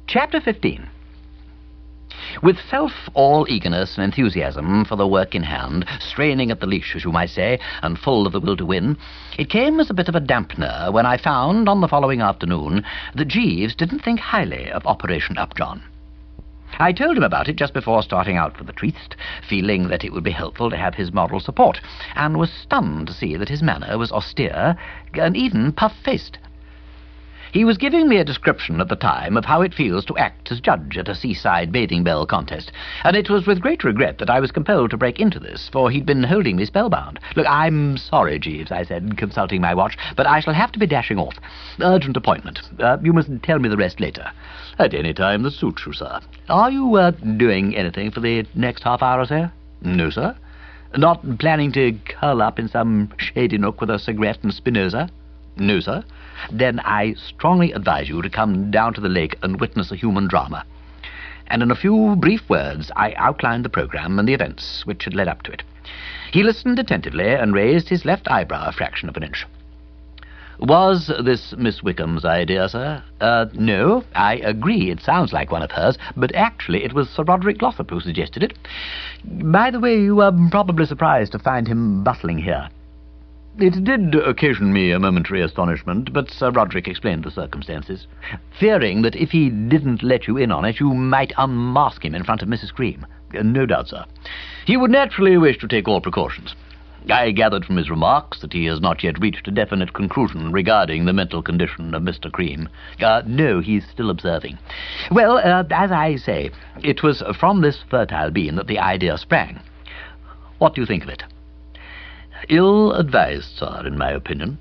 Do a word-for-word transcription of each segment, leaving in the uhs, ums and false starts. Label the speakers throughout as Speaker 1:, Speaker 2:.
Speaker 1: Chapter fifteen. With self all eagerness and enthusiasm for the work in hand, straining at the leash, as you might say, and full of the will to win, it came as a bit of a dampener when I found, on the following afternoon, that Jeeves didn't think highly of Operation Upjohn. I told him about it just before starting out for the tryst, feeling that it would be helpful to have his moral support, and was stunned to see that his manner was austere and even puff-faced. He was giving me a description at the time of how it feels to act as judge at a seaside bathing bell contest, and it was with great regret that I was compelled to break into this, for he'd been holding me spellbound. "Look, I'm sorry, Jeeves," I said, consulting my watch, "but I shall have to be dashing off. Urgent appointment. Uh, you must tell me the rest later." "At any time that suits you, sir." "Are you uh, doing anything for the next half hour or so?" "No, sir." "Not planning to curl up in some shady nook with a cigarette and Spinoza?" "No, sir." "Then I strongly advise you to come down to the lake and witness a human drama." And in a few brief words I outlined the programme and the events which had led up to it. He listened attentively and raised his left eyebrow a fraction of an inch. "Was this Miss Wickham's idea, sir?" Uh, no, I agree it sounds like one of hers, but actually it was Sir Roderick Glossop who suggested it. By the way, you were probably surprised to find him bustling here." "It did occasion me a momentary astonishment, but Sir Roderick explained the circumstances." "Fearing that if he didn't let you in on it, you might unmask him in front of Missus Cream." "No doubt, sir. He would naturally wish to take all precautions. I gathered from his remarks that he has not yet reached a definite conclusion regarding the mental condition of Mister Cream." Uh, no, he's still observing. "Well, uh, as I say, it was from this fertile bean that the idea sprang. What do you think of it?" "Ill-advised, sir, in my opinion."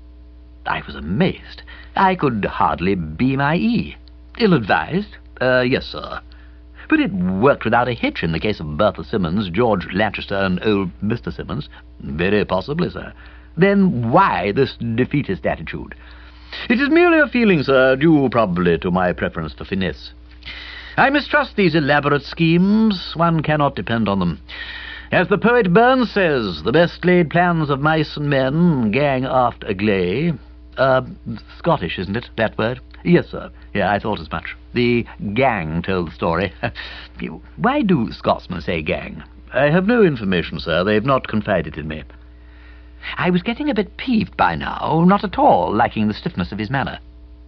Speaker 1: I was amazed. I could hardly be my E. "Ill-advised?" Uh, yes, sir." "But it worked without a hitch in the case of Bertha Simmons, George Lanchester, and old Mister Simmons." "Very possibly, sir." "Then why this defeatist attitude?" "It is merely a feeling, sir, due probably to my preference for finesse. I mistrust these elaborate schemes. One cannot depend on them. As the poet Burns says, the best laid plans of mice and men gang aft agley." Uh, Scottish, isn't it, that word? "Yes, sir. Yeah, I thought as much. The gang told the story." "Why do Scotsmen say gang?" "I have no information, sir. They've not confided in me." I was getting a bit peeved by now, not at all liking the stiffness of his manner.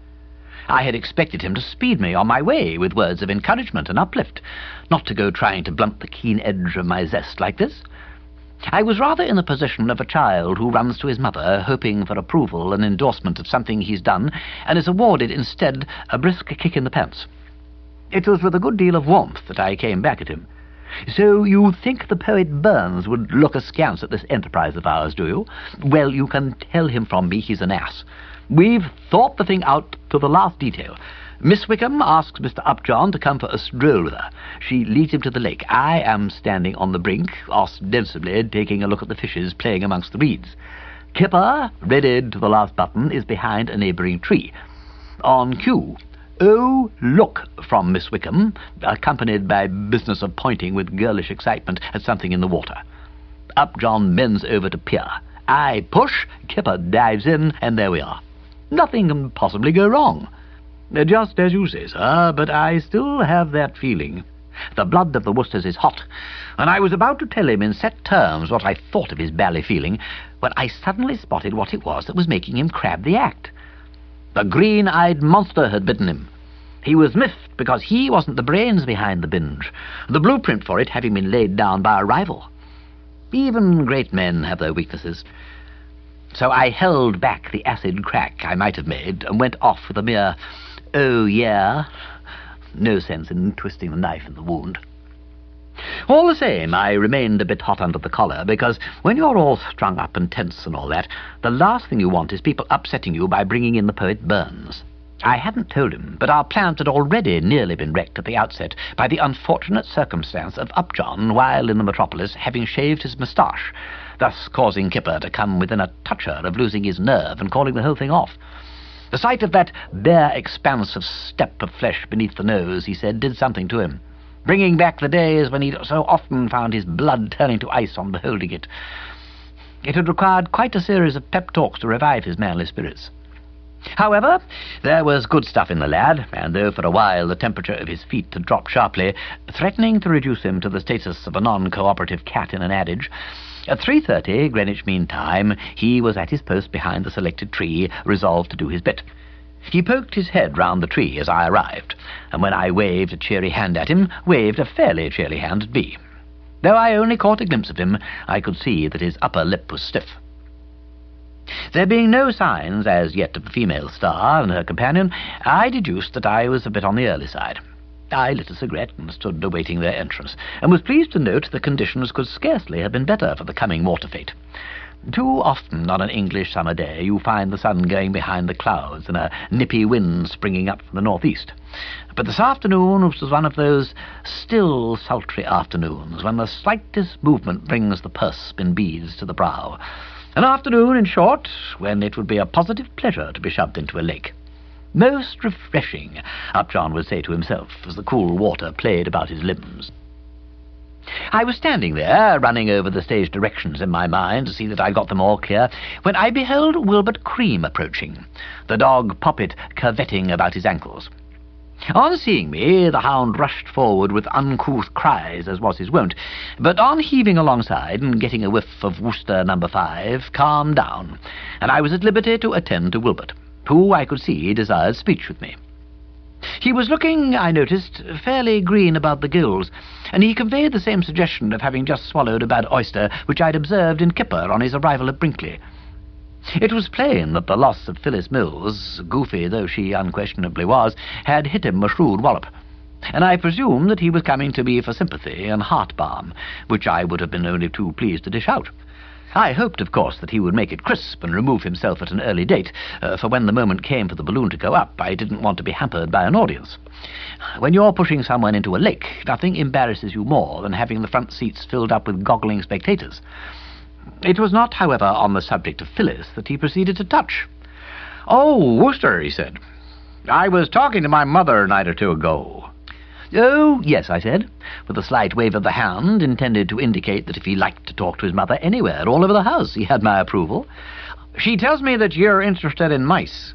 Speaker 1: I had expected him to speed me on my way with words of encouragement and uplift, not to go trying to blunt the keen edge of my zest like this. I was rather in the position of a child who runs to his mother, hoping for approval and endorsement of something he's done, and is awarded instead a brisk kick in the pants. It was with a good deal of warmth that I came back at him. "So you think the poet Burns would look askance at this enterprise of ours, do you? Well, you can tell him from me he's an ass. We've thought the thing out to the last detail. Miss Wickham asks Mister Upjohn to come for a stroll with her. She leads him to the lake. I am standing on the brink, ostensibly taking a look at the fishes playing amongst the reeds. Kipper, readied to the last button, is behind a neighbouring tree. On cue, 'Oh, look,' from Miss Wickham, accompanied by business of pointing with girlish excitement at something in the water. Upjohn bends over to peer. I push, Kipper dives in, and there we are. Nothing can possibly go wrong." "Just as you say, sir, but I still have that feeling." The blood of the Worcesters is hot, and I was about to tell him in set terms what I thought of his bally feeling, when I suddenly spotted what it was that was making him crab the act. The green-eyed monster had bitten him. He was miffed because he wasn't the brains behind the binge, the blueprint for it having been laid down by a rival. Even great men have their weaknesses. So I held back the acid crack I might have made and went off with a mere, "Oh, yeah." No sense in twisting the knife in the wound. All the same, I remained a bit hot under the collar, because when you're all strung up and tense and all that, the last thing you want is people upsetting you by bringing in the poet Burns. I hadn't told him, but our plans had already nearly been wrecked at the outset by the unfortunate circumstance of Upjohn, while in the metropolis, having shaved his moustache, thus causing Kipper to come within a toucher of losing his nerve and calling the whole thing off. The sight of that bare expanse of steppe of flesh beneath the nose, he said, did something to him, bringing back the days when he'd so often found his blood turning to ice on beholding it. It had required quite a series of pep talks to revive his manly spirits. However, there was good stuff in the lad, and though for a while the temperature of his feet had dropped sharply, threatening to reduce him to the status of a non-cooperative cat in an adage, at three thirty, Greenwich Mean Time, he was at his post behind the selected tree, resolved to do his bit. He poked his head round the tree as I arrived, and when I waved a cheery hand at him, waved a fairly cheery hand at me. Though I only caught a glimpse of him, I could see that his upper lip was stiff. There being no signs as yet of the female star and her companion, I deduced that I was a bit on the early side. I lit a cigarette and stood awaiting their entrance, and was pleased to note the conditions could scarcely have been better for the coming water fete. Too often on an English summer day you find the sun going behind the clouds and a nippy wind springing up from the northeast. But this afternoon was one of those still, sultry afternoons when the slightest movement brings the purse in beads to the brow. An afternoon, in short, when it would be a positive pleasure to be shoved into a lake. Most refreshing, Upjohn would say to himself, as the cool water played about his limbs. I was standing there, running over the stage directions in my mind to see that I got them all clear, when I beheld Wilbert Cream approaching, the dog Poppet curvetting about his ankles. On seeing me, the hound rushed forward with uncouth cries, as was his wont, but on heaving alongside and getting a whiff of Worcester number five, calmed down, and I was at liberty to attend to Wilbert, who, I could see, desired speech with me. He was looking, I noticed, fairly green about the gills, and he conveyed the same suggestion of having just swallowed a bad oyster which I'd observed in Kipper on his arrival at Brinkley. It was plain that the loss of Phyllis Mills, goofy though she unquestionably was, had hit him a shrewd wallop, and I presumed that he was coming to me for sympathy and heart-balm, which I would have been only too pleased to dish out. I hoped, of course, that he would make it crisp and remove himself at an early date, uh, for when the moment came for the balloon to go up, I didn't want to be hampered by an audience. When you're pushing someone into a lake, nothing embarrasses you more than having the front seats filled up with goggling spectators. It was not, however, on the subject of Phyllis that he proceeded to touch. "Oh, Worcester," he said. "I was talking to my mother a night or two ago." "Oh, yes," I said, with a slight wave of the hand intended to indicate that if he liked to talk to his mother anywhere, all over the house, he had my approval. "She tells me that you're interested in mice."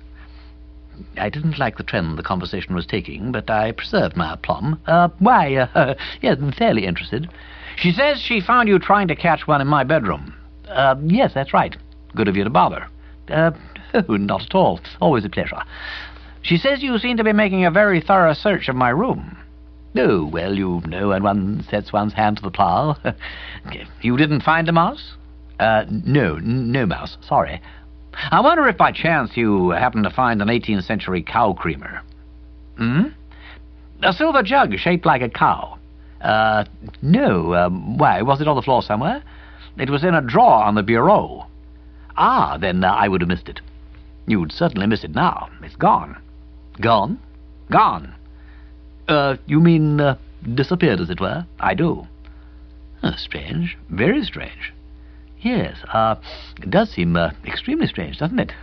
Speaker 1: I didn't like the trend the conversation was taking, but I preserved my aplomb. Uh, why, uh, yes, fairly interested. "She says she found you trying to catch one in my bedroom." Uh, yes, that's right. Good of you to bother." Uh, oh, not at all. Always a pleasure." "She says you seem to be making a very thorough search of my room." "Oh, well, you know, when one sets one's hand to the plough." "You didn't find a mouse?" Uh, no, no mouse, sorry." "I wonder if by chance you happened to find an eighteenth century cow creamer." "Hmm?" "A silver jug shaped like a cow." Uh, no. Um, why, was it on the floor somewhere?" "It was in a drawer on the bureau." "Ah, then uh, I would have missed it." "You'd certainly miss it now. It's gone." "Gone?" "Gone." Uh, you mean, uh, disappeared, as it were?" "I do." Oh, strange. Very strange. Yes, uh, it does seem uh, extremely strange, doesn't it?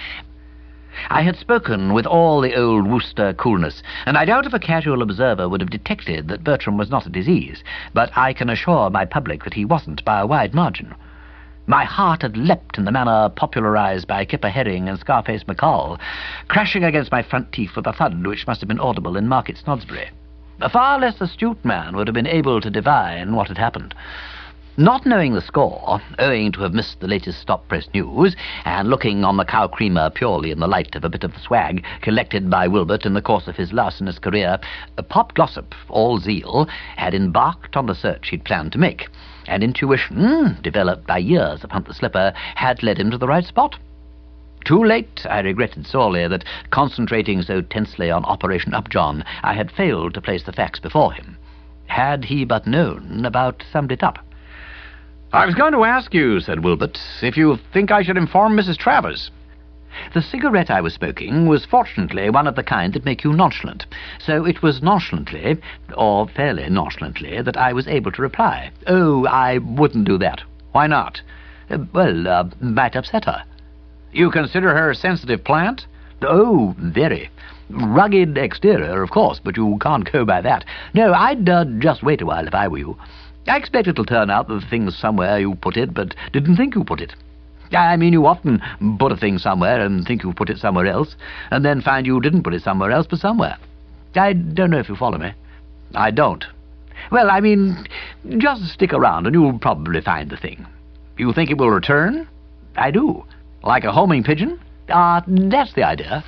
Speaker 1: I had spoken with all the old Worcester coolness, and I doubt if a casual observer would have detected that Bertram was not at his ease, but I can assure my public that he wasn't by a wide margin. My heart had leapt in the manner popularized by Kipper Herring and Scarface McCall, crashing against my front teeth with a thud which must have been audible in Market Snodsbury. A far less astute man would have been able to divine what had happened. Not knowing the score, owing to have missed the latest stop-press news, and looking on the cow creamer purely in the light of a bit of the swag collected by Wilbert in the course of his larcenous career, Pop Glossop, all zeal, had embarked on the search he'd planned to make, and intuition, developed by years upon the slipper, had led him to the right spot. Too late, I regretted sorely that, concentrating so tensely on Operation Upjohn, I had failed to place the facts before him. Had he but known about Summed It Up. "I was going to ask you," said Wilbert, "if you think I should inform Missus Travers." The cigarette I was smoking was fortunately one of the kind that make you nonchalant, so it was nonchalantly, or fairly nonchalantly, that I was able to reply, "Oh, I wouldn't do that." "Why not?" Uh, well, uh, might upset her." "You consider her a sensitive plant?" "Oh, very. Rugged exterior, of course, but you can't go by that. No, I'd uh, just wait a while if I were you. I expect it'll turn out that the thing's somewhere you put it, but didn't think you put it. I mean, you often put a thing somewhere and think you've put it somewhere else, and then find you didn't put it somewhere else but somewhere. I don't know if you follow me. I don't. Well, I mean, just stick around and you'll probably find the thing. You think it will return? I do. Like a homing pigeon? Ah, uh, that's the idea.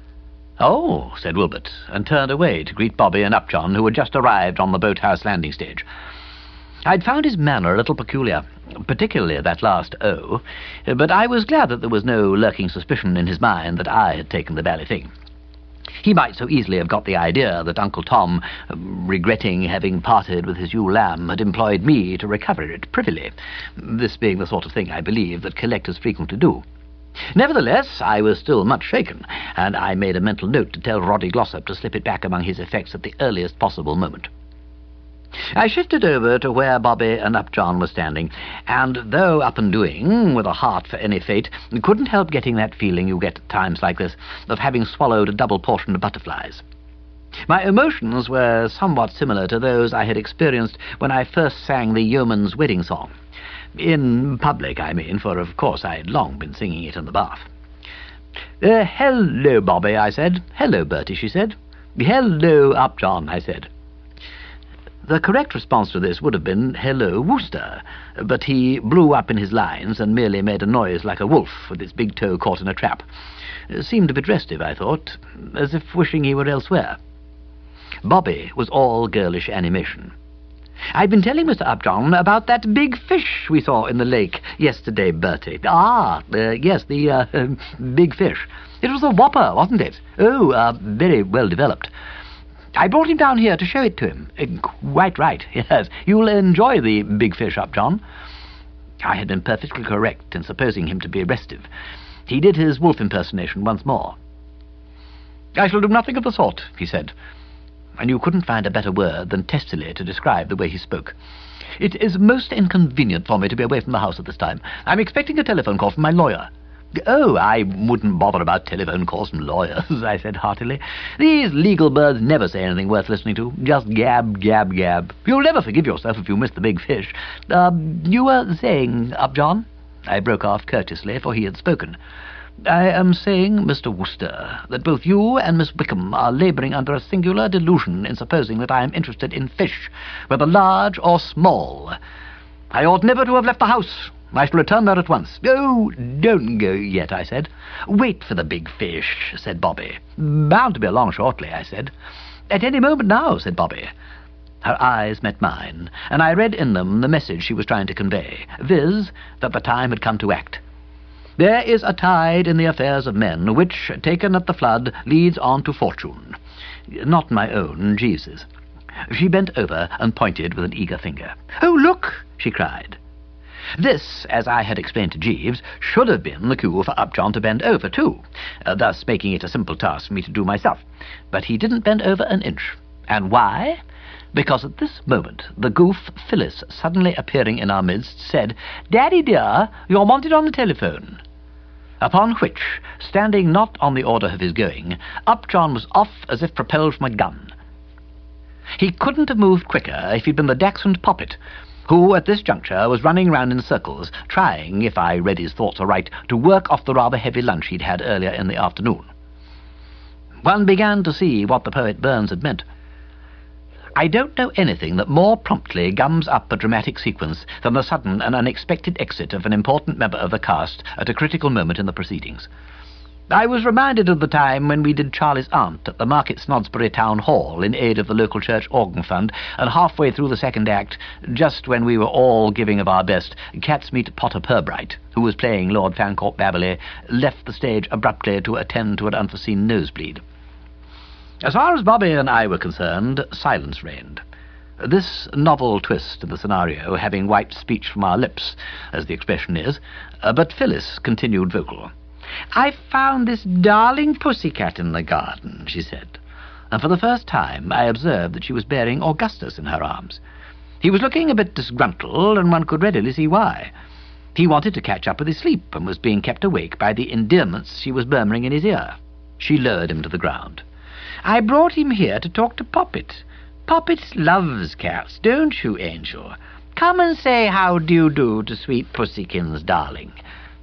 Speaker 1: Oh, said Wilbert, and turned away to greet Bobby and Upjohn, who had just arrived on the boathouse landing stage. I'd found his manner a little peculiar, particularly that last "oh," but I was glad that there was no lurking suspicion in his mind that I had taken the bally thing. He might so easily have got the idea that Uncle Tom, regretting having parted with his ewe lamb, had employed me to recover it privily, this being the sort of thing, I believe, that collectors frequently do. Nevertheless, I was still much shaken, and I made a mental note to tell Roddy Glossop to slip it back among his effects at the earliest possible moment. I shifted over to where Bobby and Upjohn were standing, and though up and doing, with a heart for any fate, couldn't help getting that feeling you get at times like this, of having swallowed a double portion of butterflies. My emotions were somewhat similar to those I had experienced when I first sang the yeoman's wedding song. In public, I mean, for of course I had long been singing it in the bath. Uh, hello, Bobby, I said. Hello, Bertie, she said. Hello, Upjohn, I said. The correct response to this would have been, hello, Wooster, but he blew up in his lines and merely made a noise like a wolf with its big toe caught in a trap. It seemed a bit restive, I thought, as if wishing he were elsewhere. Bobby was all girlish animation. I'd been telling Mister Upjohn about that big fish we saw in the lake yesterday, Bertie. Ah, uh, yes, the uh, big fish. It was a whopper, wasn't it? Oh, uh, very well developed. I brought him down here to show it to him. Uh, quite right, yes. You'll enjoy the big fish, Upjohn. I had been perfectly correct in supposing him to be restive. He did his wolf impersonation once more. I shall do nothing of the sort, he said, and you couldn't find a better word than testily to describe the way he spoke. It is most inconvenient for me to be away from the house at this time. I'm expecting a telephone call from my lawyer. Oh, I wouldn't bother about telephone calls from lawyers, I said heartily. These legal birds never say anything worth listening to. Just gab, gab, gab. You'll never forgive yourself if you miss the big fish. Uh, you were saying, Upjohn? I broke off courteously, for he had spoken. I am saying, Mister Wooster, that both you and Miss Wickham are labouring under a singular delusion in supposing that I am interested in fish, whether large or small. I ought never to have left the house. I shall return there at once. Oh, don't go yet, I said. Wait for the big fish, said Bobby. Bound to be along shortly, I said. At any moment now, said Bobby. Her eyes met mine, and I read in them the message she was trying to convey, viz., that the time had come to act. There is a tide in the affairs of men, which, taken at the flood, leads on to fortune. Not my own, Jeeves's. She bent over and pointed with an eager finger. Oh, look, she cried. This, as I had explained to Jeeves, should have been the cue for Upjohn to bend over, too, uh, thus making it a simple task for me to do myself. But he didn't bend over an inch. And why? Because at this moment the goof Phyllis, suddenly appearing in our midst, said, Daddy dear, you're wanted on the telephone. Upon which, standing not on the order of his going, Upjohn was off as if propelled from a gun. He couldn't have moved quicker if he'd been the dachshund Poppet, who at this juncture was running round in circles, trying, if I read his thoughts aright, to work off the rather heavy lunch he'd had earlier in the afternoon. One began to see what the poet Burns had meant. I don't know anything that more promptly gums up a dramatic sequence than the sudden and unexpected exit of an important member of the cast at a critical moment in the proceedings. I was reminded of the time when we did Charlie's Aunt at the Market Snodsbury Town Hall in aid of the local church organ fund, and halfway through the second act, just when we were all giving of our best, Catsmeet Potter Purbright, who was playing Lord Fancourt Babberley, left the stage abruptly to attend to an unforeseen nosebleed. As far as Bobby and I were concerned, silence reigned. This novel twist in the scenario having wiped speech from our lips, as the expression is, uh, but Phyllis continued vocal. I found this darling pussycat in the garden, she said, and for the first time I observed that she was bearing Augustus in her arms. He was looking a bit disgruntled, and one could readily see why. He wanted to catch up with his sleep, and was being kept awake by the endearments she was murmuring in his ear. She lowered him to the ground. I brought him here to talk to Poppet. Poppet loves cats, don't you, Angel? Come and say how do you do to sweet Pussykins, darling.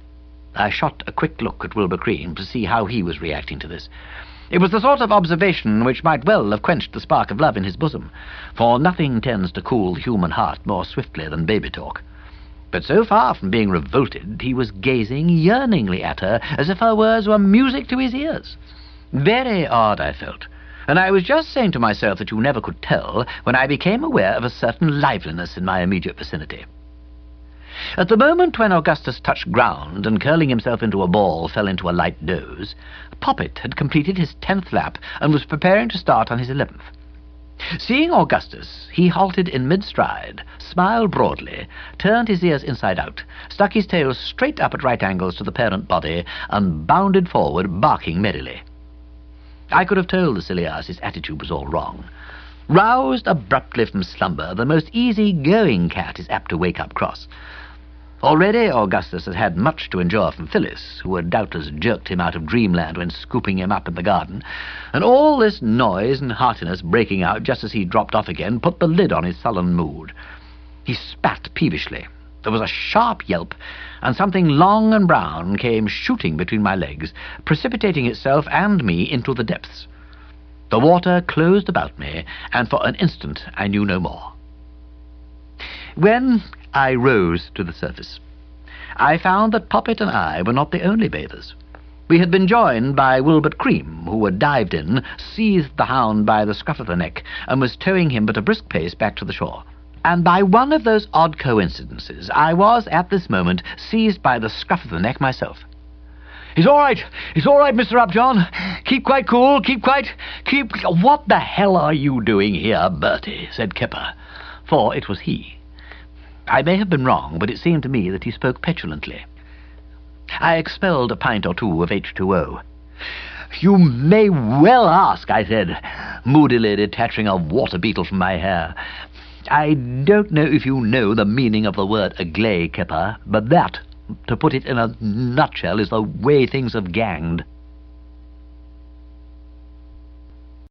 Speaker 1: I shot a quick look at Wilbur Cream to see how he was reacting to this. It was the sort of observation which might well have quenched the spark of love in his bosom, for nothing tends to cool the human heart more swiftly than baby talk. But so far from being revolted, he was gazing yearningly at her as if her words were music to his ears. Very odd, I felt, and I was just saying to myself that you never could tell when I became aware of a certain liveliness in my immediate vicinity. At the moment when Augustus touched ground and, curling himself into a ball, fell into a light doze, Poppet had completed his tenth lap and was preparing to start on his eleventh. Seeing Augustus, he halted in mid-stride, smiled broadly, turned his ears inside out, stuck his tail straight up at right angles to the parent body, and bounded forward, barking merrily. I could have told the silly ass his attitude was all wrong. Roused abruptly from slumber, the most easy-going cat is apt to wake up cross. Already Augustus had had much to endure from Phyllis, who had doubtless jerked him out of dreamland when scooping him up in the garden, and all this noise and heartiness breaking out just as he dropped off again put the lid on his sullen mood. He spat peevishly. There was a sharp yelp, and something long and brown came shooting between my legs, precipitating itself and me into the depths. The water closed about me, and for an instant I knew no more. When I rose to the surface, I found that Poppet and I were not the only bathers. We had been joined by Wilbert Cream, who had dived in, seized the hound by the scruff of the neck, and was towing him at a brisk pace back to the shore. And by one of those odd coincidences, I was, at this moment, seized by the scruff of the neck myself. "He's all right! He's all right, Mister Upjohn! Keep quite cool, keep quite... keep... What the hell are you doing here, Bertie?" said Kipper, for it was he. I may have been wrong, but it seemed to me that he spoke petulantly. I expelled a pint or two of H two O. "You may well ask," I said, moodily detaching a water beetle from my hair. "I don't know if you know the meaning of the word agley, Kipper, but that, to put it in a nutshell, is the way things have ganged."